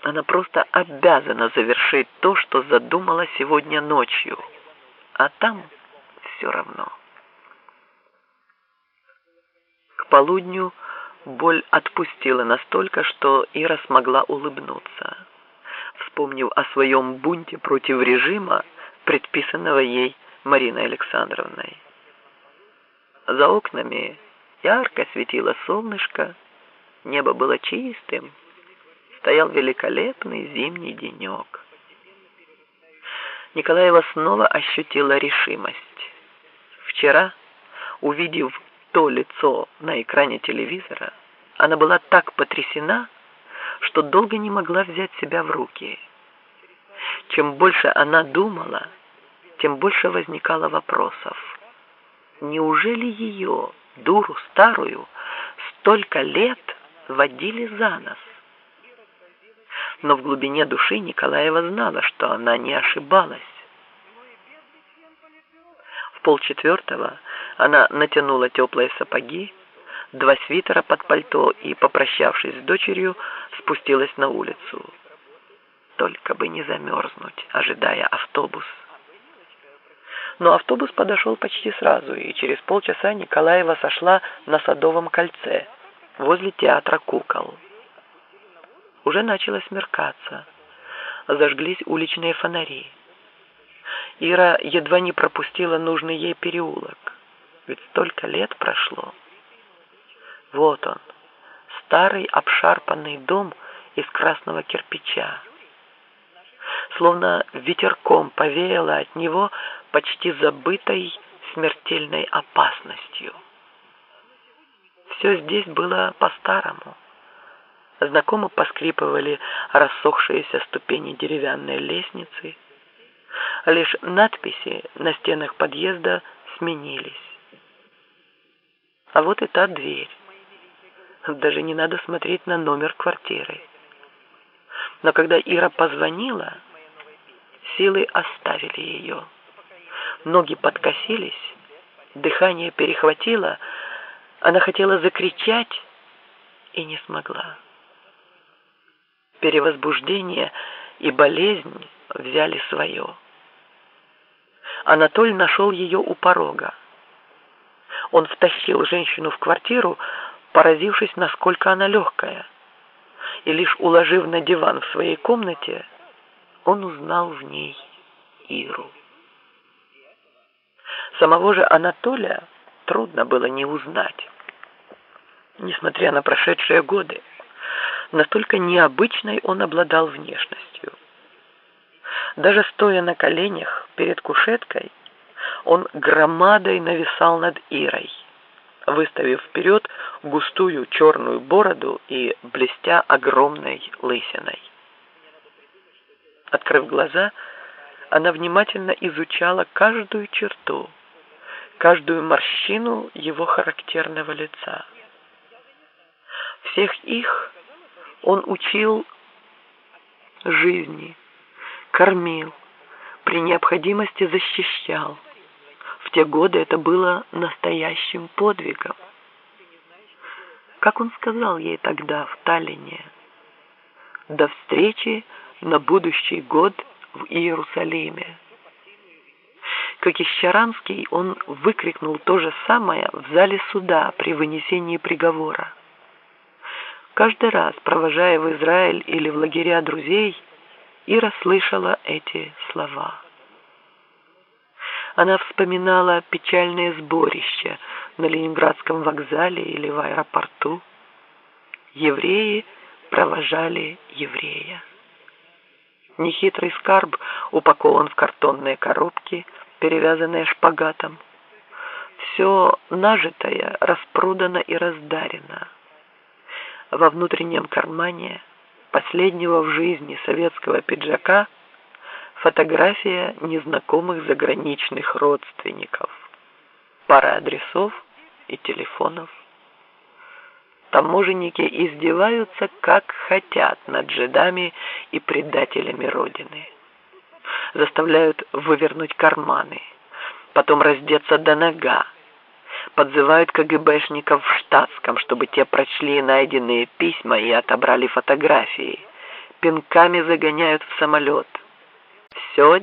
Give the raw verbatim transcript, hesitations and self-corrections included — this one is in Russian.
Она просто обязана завершить то, что задумала сегодня ночью. А там все равно. К полудню боль отпустила настолько, что Ира смогла улыбнуться, вспомнив о своем бунте против режима, предписанного ей Мариной Александровной. За окнами ярко светило солнышко, небо было чистым, стоял великолепный зимний денек. Николаева снова ощутила решимость. Вчера, увидев то лицо на экране телевизора, она была так потрясена, что долго не могла взять себя в руки. Чем больше она думала, тем больше возникало вопросов. Неужели ее, дуру старую, столько лет водили за нос? Но в глубине души Николаева знала, что она не ошибалась. В полчетвертого она натянула теплые сапоги, два свитера под пальто и, попрощавшись с дочерью, спустилась на улицу. Только бы не замерзнуть, ожидая автобус. Но автобус подошел почти сразу, и через полчаса Николаева сошла на Садовом кольце, возле театра кукол. Уже начало смеркаться. Зажглись уличные фонари. Ира едва не пропустила нужный ей переулок. Ведь столько лет прошло. Вот он, старый обшарпанный дом из красного кирпича. Словно ветерком повеяло от него почти забытой смертельной опасностью. Все здесь было по-старому. Знакомо поскрипывали рассохшиеся ступени деревянной лестницы. Лишь надписи на стенах подъезда сменились. А вот и та дверь. Даже не надо смотреть на номер квартиры. Но когда Ира позвонила, силы оставили ее. Ноги подкосились, дыхание перехватило. Она хотела закричать и не смогла. Перевозбуждение и болезнь взяли свое. Анатоль нашел ее у порога. Он втащил женщину в квартиру, поразившись, насколько она легкая. И лишь уложив на диван в своей комнате, он узнал в ней Иру. Самого же Анатолия трудно было не узнать. Несмотря на прошедшие годы, настолько необычной он обладал внешностью. Даже стоя на коленях перед кушеткой, он громадой нависал над Ирой, выставив вперед густую черную бороду и блестя огромной лысиной. Открыв глаза, она внимательно изучала каждую черту, каждую морщину его характерного лица. Всех их он учил жизни, кормил, при необходимости защищал. В те годы это было настоящим подвигом. Как он сказал ей тогда в Таллине: «До встречи на будущий год в Иерусалиме». Как и Щаранский, он выкрикнул то же самое в зале суда при вынесении приговора. Каждый раз, провожая в Израиль или в лагеря друзей, Ира слышала эти слова. Она вспоминала печальные сборища на Ленинградском вокзале или в аэропорту. Евреи провожали еврея. Нехитрый скарб упакован в картонные коробки, перевязанные шпагатом. Все нажитое распродано и раздарено. Во внутреннем кармане последнего в жизни советского пиджака фотография незнакомых заграничных родственников, пара адресов и телефонов. Таможенники издеваются как хотят над жидами и предателями Родины. Заставляют вывернуть карманы, потом раздеться до нога, подзывают КГБшников в штатском, чтобы те прочли найденные письма и отобрали фотографии, пинками загоняют в самолет. Все